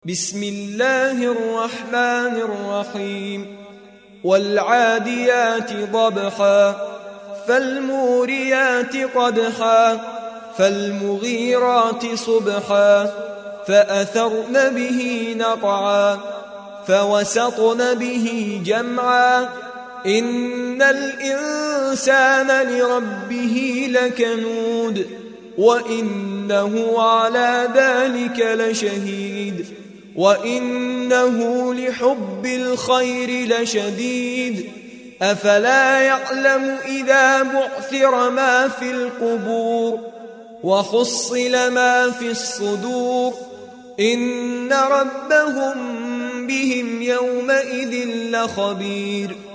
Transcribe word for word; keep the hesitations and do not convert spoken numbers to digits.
بسم الله الرحمن الرحيم والعاديات ضبحا فالموريات قدحا فالمغيرات صبحا فأثرن به نقعا فوسطن به جمعا إن الإنسان لربه لكنود وإنه على ذلك لشهيد وإنه لحب الخير لشديد أفلا يعلم إذا بعثر ما في القبور وحصل ما في الصدور إن ربهم بهم يومئذ لخبير